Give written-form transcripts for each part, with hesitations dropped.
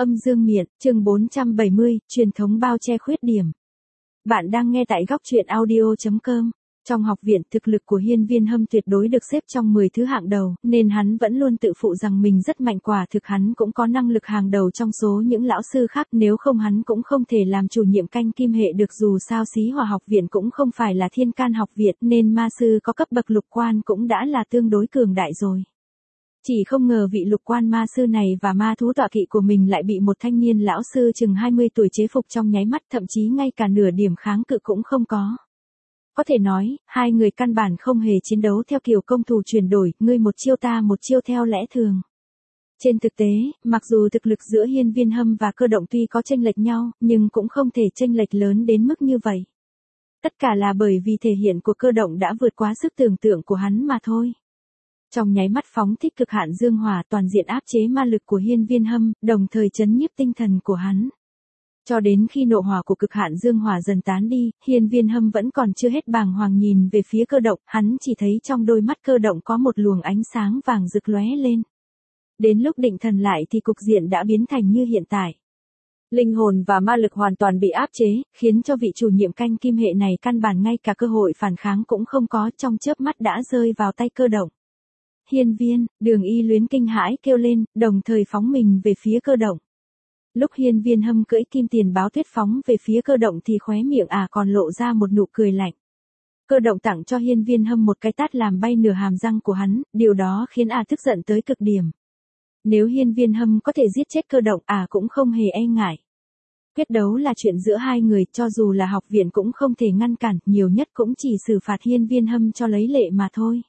Âm dương miện, chương 470, truyền thống bao che khuyết điểm. Bạn đang nghe tại góc truyện audio.com. Trong học viện, thực lực của Hiên Viên Hâm tuyệt đối được xếp trong 10 thứ hạng đầu, nên hắn vẫn luôn tự phụ rằng mình rất mạnh, quả thực hắn cũng có năng lực hàng đầu trong số những lão sư khác, nếu không hắn cũng không thể làm chủ nhiệm canh kim hệ được. Dù sao Xí Hỏa học viện cũng không phải là Thiên Can học viện, nên ma sư có cấp bậc lục quan cũng đã là tương đối cường đại rồi. Chỉ không ngờ vị lục quan ma sư này và ma thú tọa kỵ của mình lại bị một thanh niên lão sư chừng 20 tuổi chế phục trong nháy mắt, thậm chí ngay cả nửa điểm kháng cự cũng không có. Có thể nói, hai người căn bản không hề chiến đấu theo kiểu công thủ chuyển đổi, ngươi một chiêu ta một chiêu theo lẽ thường. Trên thực tế, mặc dù thực lực giữa Hiên Viên Hâm và Cơ Động tuy có chênh lệch nhau, nhưng cũng không thể chênh lệch lớn đến mức như vậy. Tất cả là bởi vì thể hiện của Cơ Động đã vượt quá sức tưởng tượng của hắn mà thôi. Trong nháy mắt phóng thích cực hạn dương hỏa, toàn diện áp chế ma lực của Hiên Viên Hâm, đồng thời chấn nhiếp tinh thần của hắn. Cho đến khi nộ hỏa của cực hạn dương hỏa dần tán đi, Hiên Viên Hâm vẫn còn chưa hết bàng hoàng nhìn về phía Cơ Động, hắn chỉ thấy trong đôi mắt Cơ Động có một luồng ánh sáng vàng rực lóe lên. Đến lúc định thần lại thì cục diện đã biến thành như hiện tại. Linh hồn và ma lực hoàn toàn bị áp chế, khiến cho vị chủ nhiệm canh kim hệ này căn bản ngay cả cơ hội phản kháng cũng không có, trong chớp mắt đã rơi vào tay Cơ Động. Hiên Viên, Đường Y Luyến kinh hãi kêu lên, đồng thời phóng mình về phía Cơ Động. Lúc Hiên Viên Hâm cưỡi kim tiền báo tuyết phóng về phía Cơ Động thì khóe miệng còn lộ ra một nụ cười lạnh. Cơ Động tặng cho Hiên Viên Hâm một cái tát làm bay nửa hàm răng của hắn, điều đó khiến tức giận tới cực điểm. Nếu Hiên Viên Hâm có thể giết chết Cơ Động, cũng không hề e ngại. Quyết đấu là chuyện giữa hai người, cho dù là học viện cũng không thể ngăn cản, nhiều nhất cũng chỉ xử phạt Hiên Viên Hâm cho lấy lệ mà thôi.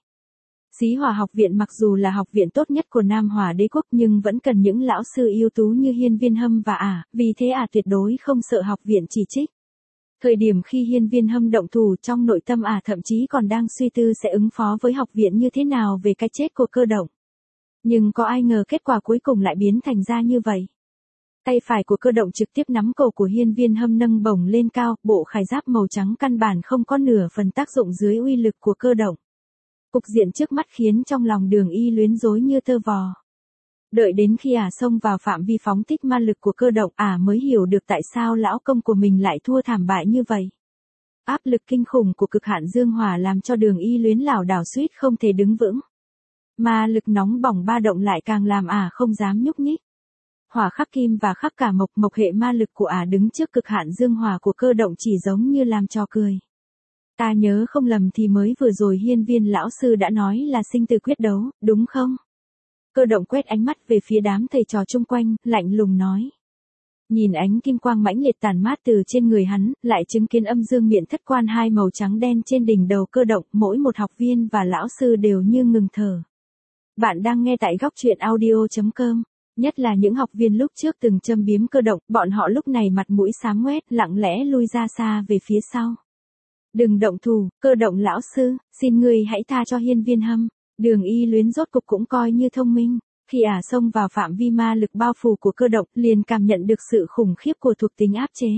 Xí Hỏa học viện mặc dù là học viện tốt nhất của Nam Hỏa đế quốc nhưng vẫn cần những lão sư ưu tú như Hiên Viên Hâm và vì thế tuyệt đối không sợ học viện chỉ trích. Thời điểm khi Hiên Viên Hâm động thủ, trong nội tâm thậm chí còn đang suy tư sẽ ứng phó với học viện như thế nào về cái chết của Cơ Động. Nhưng có ai ngờ kết quả cuối cùng lại biến thành ra như vậy. Tay phải của Cơ Động trực tiếp nắm cổ của Hiên Viên Hâm nâng bổng lên cao, bộ khải giáp màu trắng căn bản không có nửa phần tác dụng dưới uy lực của Cơ Động. Cục diện trước mắt khiến trong lòng Đường Y Luyến rối như tơ vò. Đợi đến khi xông vào phạm vi phóng thích ma lực của Cơ Động, mới hiểu được tại sao lão công của mình lại thua thảm bại như vậy. Áp lực kinh khủng của cực hạn dương hỏa làm cho Đường Y Luyến lảo đảo suýt không thể đứng vững. Ma lực nóng bỏng ba động lại càng làm không dám nhúc nhích. Hỏa khắc kim và khắc cả mộc hệ ma lực của đứng trước cực hạn dương hỏa của Cơ Động chỉ giống như làm trò cười. Ta nhớ không lầm thì mới vừa rồi Hiên Viên lão sư đã nói là sinh tử quyết đấu, đúng không? Cơ Động quét ánh mắt về phía đám thầy trò chung quanh, lạnh lùng nói. Nhìn ánh kim quang mãnh liệt tản mát từ trên người hắn, lại chứng kiến âm dương miện thất quan hai màu trắng đen trên đỉnh đầu Cơ Động, mỗi một học viên và lão sư đều như ngừng thở. Bạn đang nghe tại góc truyện audio.com. Nhất là những học viên lúc trước từng châm biếm Cơ Động, bọn họ lúc này mặt mũi xám ngoét, lặng lẽ lui ra xa về phía sau. Đừng động thủ, Cơ Động lão sư, xin ngươi hãy tha cho Hiên Viên Hâm. Đường Y Luyến rốt cục cũng coi như thông minh, khi xông vào phạm vi ma lực bao phủ của Cơ Động, liền cảm nhận được sự khủng khiếp của thuộc tính áp chế.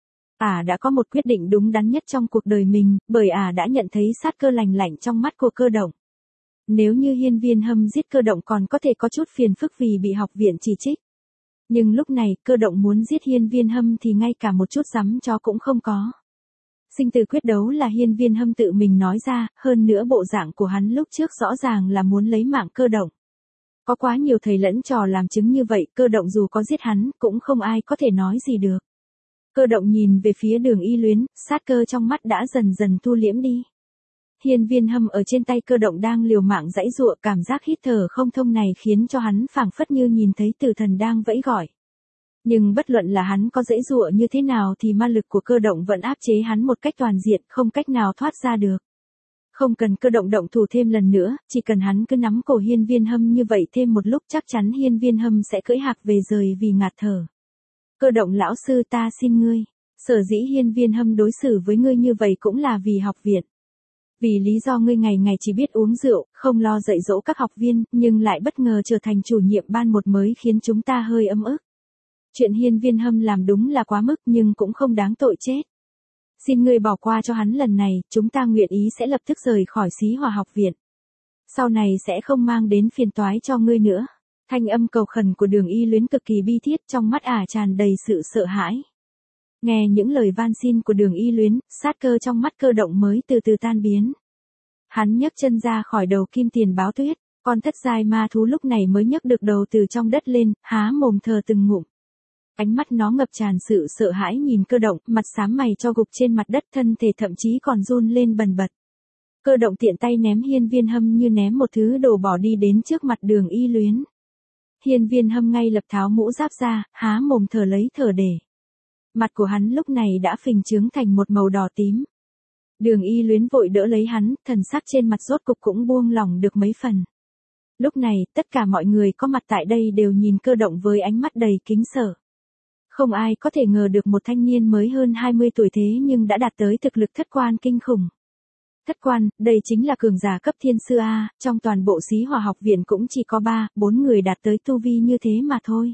Đã có một quyết định đúng đắn nhất trong cuộc đời mình, bởi đã nhận thấy sát cơ lành lạnh trong mắt của Cơ Động. Nếu như Hiên Viên Hâm giết Cơ Động còn có thể có chút phiền phức vì bị học viện chỉ trích. Nhưng lúc này, Cơ Động muốn giết Hiên Viên Hâm thì ngay cả một chút dám chó cũng không có. Sinh tử quyết đấu là Hiên Viên Hâm tự mình nói ra, hơn nữa bộ dạng của hắn lúc trước rõ ràng là muốn lấy mạng Cơ Động. Có quá nhiều thầy lẫn trò làm chứng như vậy, Cơ Động dù có giết hắn, cũng không ai có thể nói gì được. Cơ Động nhìn về phía Đường Y Luyến, sát cơ trong mắt đã dần dần thu liễm đi. Hiên Viên Hâm ở trên tay Cơ Động đang liều mạng giãy giụa, cảm giác hít thở không thông này khiến cho hắn phảng phất như nhìn thấy tử thần đang vẫy gọi. Nhưng bất luận là hắn có giãy giụa như thế nào thì ma lực của Cơ Động vẫn áp chế hắn một cách toàn diện, không cách nào thoát ra được. Không cần Cơ Động động thủ thêm lần nữa, chỉ cần hắn cứ nắm cổ Hiên Viên Hâm như vậy thêm một lúc chắc chắn Hiên Viên Hâm sẽ cưỡi hạc về rời vì ngạt thở. Cơ Động lão sư, ta xin ngươi, sở dĩ Hiên Viên Hâm đối xử với ngươi như vậy cũng là vì học viện. Vì lý do ngươi ngày ngày chỉ biết uống rượu, không lo dạy dỗ các học viên, nhưng lại bất ngờ trở thành chủ nhiệm ban một mới khiến chúng ta hơi ấm ức. Chuyện Hiên Viên Hâm làm đúng là quá mức nhưng cũng không đáng tội chết. Xin ngươi bỏ qua cho hắn lần này, chúng ta nguyện ý sẽ lập tức rời khỏi Xí Hỏa học viện. Sau này sẽ không mang đến phiền toái cho ngươi nữa. Thanh âm cầu khẩn của Đường Y Luyến cực kỳ bi thiết, trong mắt ả tràn đầy sự sợ hãi. Nghe những lời van xin của Đường Y Luyến, sát cơ trong mắt Cơ Động mới từ từ tan biến. Hắn nhấc chân ra khỏi đầu kim tiền báo tuyết, con thất giai ma thú lúc này mới nhấc được đầu từ trong đất lên, há mồm thở từng ngụm. Ánh mắt nó ngập tràn sự sợ hãi nhìn Cơ Động, mặt xám mày cho gục trên mặt đất, thân thể thậm chí còn run lên bần bật. Cơ Động tiện tay ném Hiên Viên Hâm như ném một thứ đồ bỏ đi đến trước mặt Đường Y Luyến. Hiên Viên Hâm ngay lập tháo mũ giáp ra, há mồm thở lấy thở để. Mặt của hắn lúc này đã phình trướng thành một màu đỏ tím. Đường Y Luyến vội đỡ lấy hắn, thần sắc trên mặt rốt cục cũng buông lỏng được mấy phần. Lúc này, tất cả mọi người có mặt tại đây đều nhìn Cơ Động với ánh mắt đầy kính sợ. Không ai có thể ngờ được một thanh niên mới hơn 20 tuổi thế nhưng đã đạt tới thực lực thất quan kinh khủng. Thất quan, đây chính là cường giả cấp thiên sư A, trong toàn bộ Xí Hỏa học viện cũng chỉ có 3-4 người đạt tới tu vi như thế mà thôi.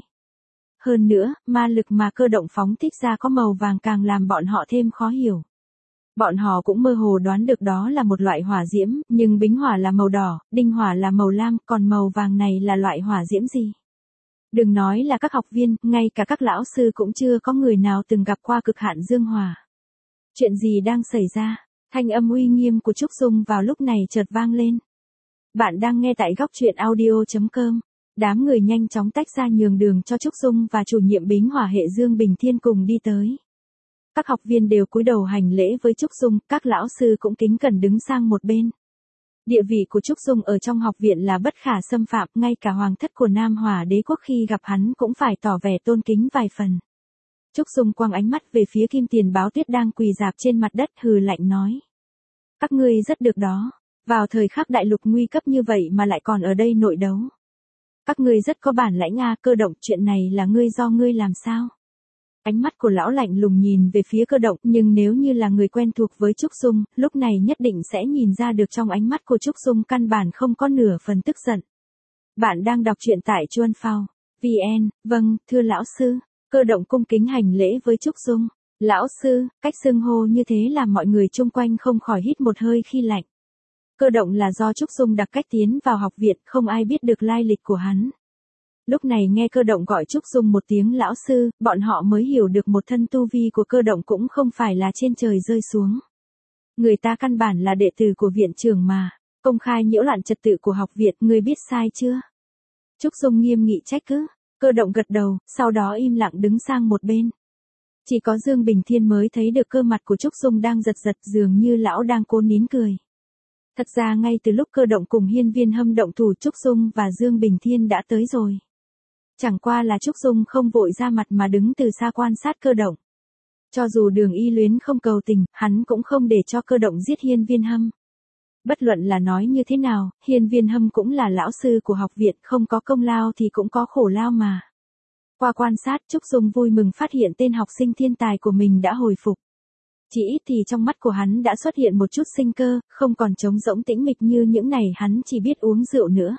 Hơn nữa, ma lực mà Cơ Động phóng thích ra có màu vàng càng làm bọn họ thêm khó hiểu. Bọn họ cũng mơ hồ đoán được đó là một loại hỏa diễm, nhưng bính hỏa là màu đỏ, đinh hỏa là màu lam, còn màu vàng này là loại hỏa diễm gì? Đừng nói là các học viên, ngay cả các lão sư cũng chưa có người nào từng gặp qua cực hạn dương hỏa. Chuyện gì đang xảy ra? Thanh âm uy nghiêm của Trúc Dung vào lúc này chợt vang lên. Bạn đang nghe tại góc truyện audio.com. Đám người nhanh chóng tách ra nhường đường cho Trúc Dung và chủ nhiệm bính hỏa hệ Dương Bình Thiên cùng đi tới. Các học viên đều cúi đầu hành lễ với Trúc Dung, các lão sư cũng kính cẩn đứng sang một bên. Địa vị của Trúc Dung ở trong học viện là bất khả xâm phạm, ngay cả hoàng thất của Nam Hỏa Đế quốc khi gặp hắn cũng phải tỏ vẻ tôn kính vài phần. Trúc Dung quăng ánh mắt về phía Kim Tiền Báo Tuyết đang quỳ rạp trên mặt đất, hừ lạnh nói: Các ngươi rất được đó, vào thời khắc đại lục nguy cấp như vậy mà lại còn ở đây nội đấu. Các ngươi rất có bản lãnh a. Cơ Động, chuyện này là do ngươi làm sao? Ánh mắt của lão lạnh lùng nhìn về phía Cơ Động, nhưng nếu như là người quen thuộc với Trúc Dung, lúc này nhất định sẽ nhìn ra được trong ánh mắt của Trúc Dung căn bản không có nửa phần tức giận. Bạn đang đọc truyện tại Chuan Phao VN, vâng, thưa lão sư. Cơ Động cung kính hành lễ với Trúc Dung. Lão sư, cách xưng hô như thế làm mọi người chung quanh không khỏi hít một hơi khi lạnh. Cơ Động là do Trúc Dung đặc cách tiến vào học viện, không ai biết được lai lịch của hắn. Lúc này nghe Cơ Động gọi Trúc Dung một tiếng lão sư, bọn họ mới hiểu được một thân tu vi của Cơ Động cũng không phải là trên trời rơi xuống. Người ta căn bản là đệ tử của viện trưởng mà, công khai nhiễu loạn trật tự của học viện, ngươi biết sai chưa? Trúc Dung nghiêm nghị trách cứ. Cơ Động gật đầu, sau đó im lặng đứng sang một bên. Chỉ có Dương Bình Thiên mới thấy được cơ mặt của Trúc Dung đang giật giật, dường như lão đang cố nín cười. Thật ra ngay từ lúc Cơ Động cùng Hiên Viên Hâm động thủ, Trúc Dung và Dương Bình Thiên đã tới rồi. Chẳng qua là Trúc Dung không vội ra mặt mà đứng từ xa quan sát Cơ Động. Cho dù Đường Y Luyến không cầu tình, hắn cũng không để cho Cơ Động giết Hiên Viên Hâm. Bất luận là nói như thế nào, Hiên Viên Hâm cũng là lão sư của học viện, không có công lao thì cũng có khổ lao mà. Qua quan sát, Trúc Dung vui mừng phát hiện tên học sinh thiên tài của mình đã hồi phục. Chỉ ít thì trong mắt của hắn đã xuất hiện một chút sinh cơ, không còn trống rỗng tĩnh mịch như những ngày hắn chỉ biết uống rượu nữa.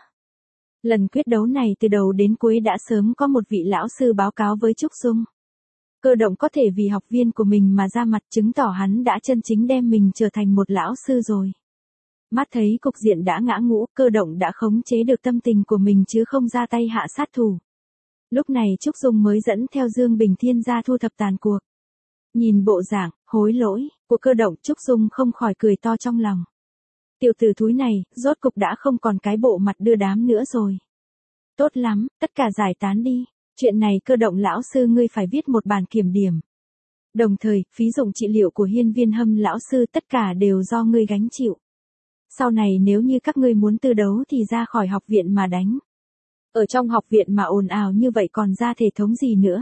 Lần quyết đấu này từ đầu đến cuối đã sớm có một vị lão sư báo cáo với Trúc Dung. Cơ Động có thể vì học viên của mình mà ra mặt, chứng tỏ hắn đã chân chính đem mình trở thành một lão sư rồi. Mắt thấy cục diện đã ngã ngũ, Cơ Động đã khống chế được tâm tình của mình chứ không ra tay hạ sát thủ. Lúc này Trúc Dung mới dẫn theo Dương Bình Thiên ra thu thập tàn cuộc. Nhìn bộ dạng hối lỗi của Cơ Động, Trúc Dung không khỏi cười to trong lòng. Tiểu tử thúi này, rốt cục đã không còn cái bộ mặt đưa đám nữa rồi. Tốt lắm, tất cả giải tán đi. Chuyện này Cơ Động lão sư ngươi phải viết một bản kiểm điểm. Đồng thời, phí dụng trị liệu của Hiên Viên Hâm lão sư tất cả đều do ngươi gánh chịu. Sau này nếu như các ngươi muốn tư đấu thì ra khỏi học viện mà đánh. Ở trong học viện mà ồn ào như vậy còn ra thể thống gì nữa.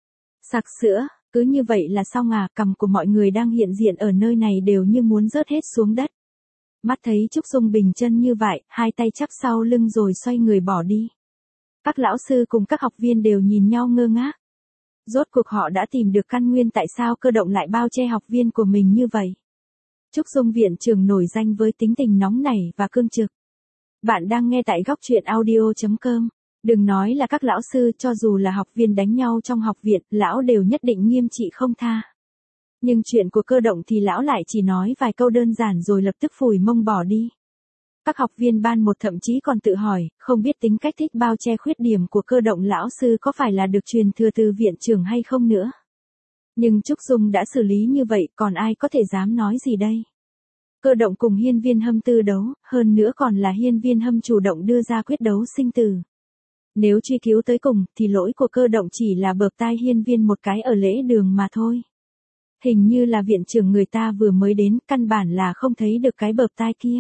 Sặc sữa, cứ như vậy là xong à? Cằm của mọi người đang hiện diện ở nơi này đều như muốn rớt hết xuống đất. Mắt thấy Trúc Dung bình chân như vậy, hai tay chắp sau lưng rồi xoay người bỏ đi. Các lão sư cùng các học viên đều nhìn nhau ngơ ngác. Rốt cuộc họ đã tìm được căn nguyên tại sao Cơ Động lại bao che học viên của mình như vậy. Trúc Dung viện trưởng nổi danh với tính tình nóng nảy và cương trực. Bạn đang nghe tại góc truyện audio.com. Đừng nói là các lão sư, cho dù là học viên đánh nhau trong học viện, lão đều nhất định nghiêm trị không tha. Nhưng chuyện của Cơ Động thì lão lại chỉ nói vài câu đơn giản rồi lập tức phủi mông bỏ đi. Các học viên ban một thậm chí còn tự hỏi, không biết tính cách thích bao che khuyết điểm của Cơ Động lão sư có phải là được truyền thừa từ viện trưởng hay không nữa. Nhưng Trúc Dung đã xử lý như vậy, còn ai có thể dám nói gì đây? Cơ Động cùng Hiên Viên Hâm tư đấu, hơn nữa còn là Hiên Viên Hâm chủ động đưa ra quyết đấu sinh tử. Nếu truy cứu tới cùng, thì lỗi của Cơ Động chỉ là bợp tai Hiên Viên một cái ở lễ đường mà thôi. Hình như là viện trưởng người ta vừa mới đến, căn bản là không thấy được cái bợp tai kia.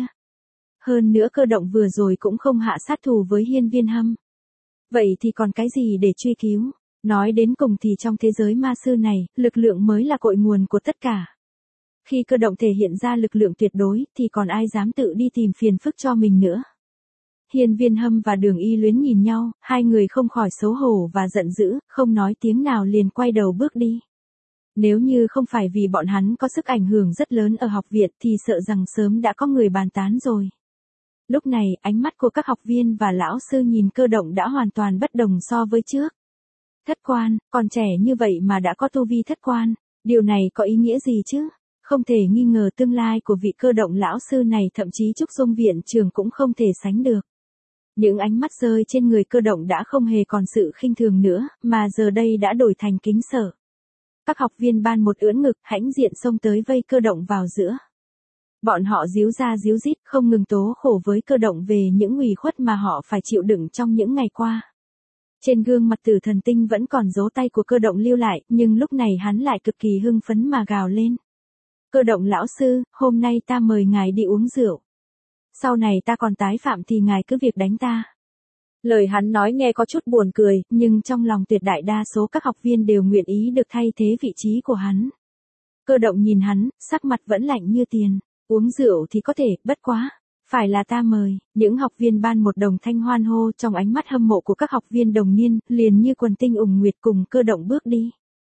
Hơn nữa Cơ Động vừa rồi cũng không hạ sát thủ với Hiên Viên Hâm. Vậy thì còn cái gì để truy cứu? Nói đến cùng thì trong thế giới ma sư này, lực lượng mới là cội nguồn của tất cả. Khi Cơ Động thể hiện ra lực lượng tuyệt đối, thì còn ai dám tự đi tìm phiền phức cho mình nữa. Hiên Viên Hâm và Đường Y Luyến nhìn nhau, hai người không khỏi xấu hổ và giận dữ, không nói tiếng nào liền quay đầu bước đi. Nếu như không phải vì bọn hắn có sức ảnh hưởng rất lớn ở học viện thì sợ rằng sớm đã có người bàn tán rồi. Lúc này, ánh mắt của các học viên và lão sư nhìn Cơ Động đã hoàn toàn bất đồng so với trước. Thất quan, còn trẻ như vậy mà đã có tu vi thất quan, điều này có ý nghĩa gì chứ? Không thể nghi ngờ tương lai của vị Cơ Động lão sư này thậm chí Trúc Dung viện trưởng cũng không thể sánh được. Những ánh mắt rơi trên người Cơ Động đã không hề còn sự khinh thường nữa, mà giờ đây đã đổi thành kính sợ. Các học viên ban một ưỡn ngực, hãnh diện xông tới vây Cơ Động vào giữa. Bọn họ díu ra díu dít, không ngừng tố khổ với Cơ Động về những ủy khuất mà họ phải chịu đựng trong những ngày qua. Trên gương mặt Tử Thần Tinh vẫn còn dấu tay của Cơ Động lưu lại, nhưng lúc này hắn lại cực kỳ hưng phấn mà gào lên. Cơ Động lão sư, hôm nay ta mời ngài đi uống rượu. Sau này ta còn tái phạm thì ngài cứ việc đánh ta. Lời hắn nói nghe có chút buồn cười, nhưng trong lòng tuyệt đại đa số các học viên đều nguyện ý được thay thế vị trí của hắn. Cơ Động nhìn hắn, sắc mặt vẫn lạnh như tiền. Uống rượu thì có thể, bất quá. Phải là ta mời, những học viên ban một đồng thanh hoan hô trong ánh mắt hâm mộ của các học viên đồng niên, liền như quần tinh ủng nguyệt cùng Cơ Động bước đi.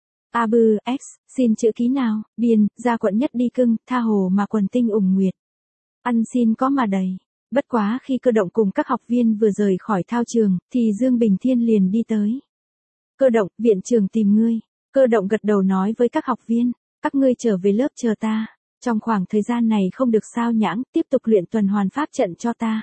A bư, X, xin chữ ký nào, điền, ra quận nhất đi cưng, tha hồ mà quần tinh ủng nguyệt. Ăn xin có mà đầy. Bất quá khi Cơ Động cùng các học viên vừa rời khỏi thao trường, thì Dương Bình Thiên liền đi tới. Cơ Động, viện trưởng tìm ngươi. Cơ Động gật đầu nói với các học viên, các ngươi trở về lớp chờ ta. Trong khoảng thời gian này không được sao nhãng, tiếp tục luyện tuần hoàn pháp trận cho ta.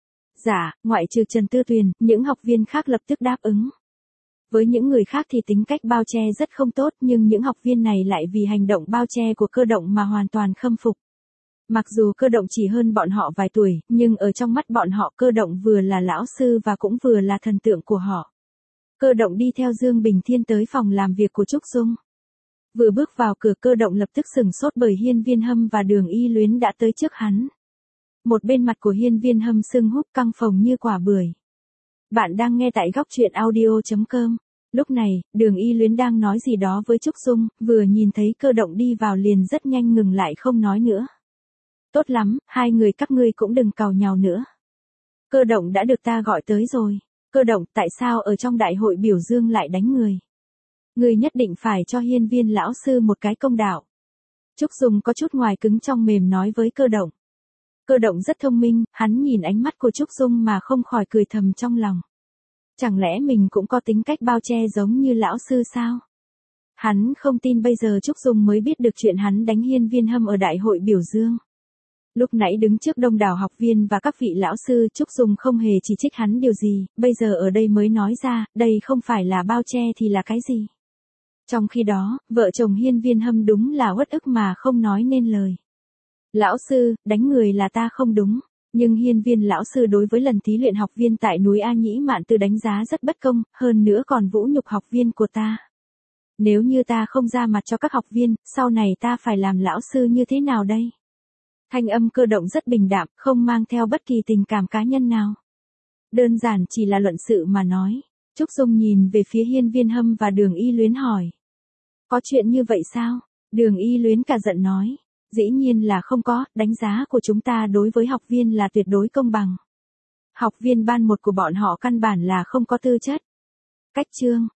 Dạ, ngoại trừ Trần Tư Tuyền, những học viên khác lập tức đáp ứng. Với những người khác thì tính cách bao che rất không tốt, nhưng những học viên này lại vì hành động bao che của Cơ Động mà hoàn toàn khâm phục. Mặc dù Cơ Động chỉ hơn bọn họ vài tuổi, nhưng ở trong mắt bọn họ Cơ Động vừa là lão sư và cũng vừa là thần tượng của họ. Cơ Động đi theo Dương Bình Thiên tới phòng làm việc của Trúc Dung. Vừa bước vào cửa Cơ Động lập tức sửng sốt bởi Hiên Viên Hâm và Đường Y Luyến đã tới trước hắn. Một bên mặt của Hiên Viên Hâm sưng húp căng phồng như quả bưởi. Bạn đang nghe tại góc truyện audio.com. Lúc này, Đường Y Luyến đang nói gì đó với Trúc Dung, vừa nhìn thấy Cơ Động đi vào liền rất nhanh ngừng lại không nói nữa. Tốt lắm, hai người các ngươi cũng đừng càu nhàu nữa. Cơ Động đã được ta gọi tới rồi. Cơ Động, tại sao ở trong đại hội biểu dương lại đánh người? Ngươi nhất định phải cho Hiên Viên lão sư một cái công đạo. Trúc Dung có chút ngoài cứng trong mềm nói với Cơ Động. Cơ Động rất thông minh, hắn nhìn ánh mắt của Trúc Dung mà không khỏi cười thầm trong lòng. Chẳng lẽ mình cũng có tính cách bao che giống như lão sư sao? Hắn không tin bây giờ Trúc Dung mới biết được chuyện hắn đánh Hiên Viên Hâm ở đại hội biểu dương. Lúc nãy đứng trước đông đảo học viên và các vị lão sư, Trúc Dung không hề chỉ trích hắn điều gì, bây giờ ở đây mới nói ra, đây không phải là bao che thì là cái gì. Trong khi đó, vợ chồng Hiên Viên Hâm đúng là uất ức mà không nói nên lời. Lão sư, đánh người là ta không đúng, nhưng Hiên Viên lão sư đối với lần thí luyện học viên tại núi A Nhĩ Mạn Tư đánh giá rất bất công, hơn nữa còn vũ nhục học viên của ta. Nếu như ta không ra mặt cho các học viên, sau này ta phải làm lão sư như thế nào đây? Thanh âm Cơ Động rất bình đạm, không mang theo bất kỳ tình cảm cá nhân nào. Đơn giản chỉ là luận sự mà nói. Trúc Dung nhìn về phía Hiên Viên Hâm và Đường Y Luyến hỏi. Có chuyện như vậy sao? Đường Y Luyến cả giận nói. Dĩ nhiên là không có, đánh giá của chúng ta đối với học viên là tuyệt đối công bằng. Học viên ban một của bọn họ căn bản là không có tư chất. Cách chương,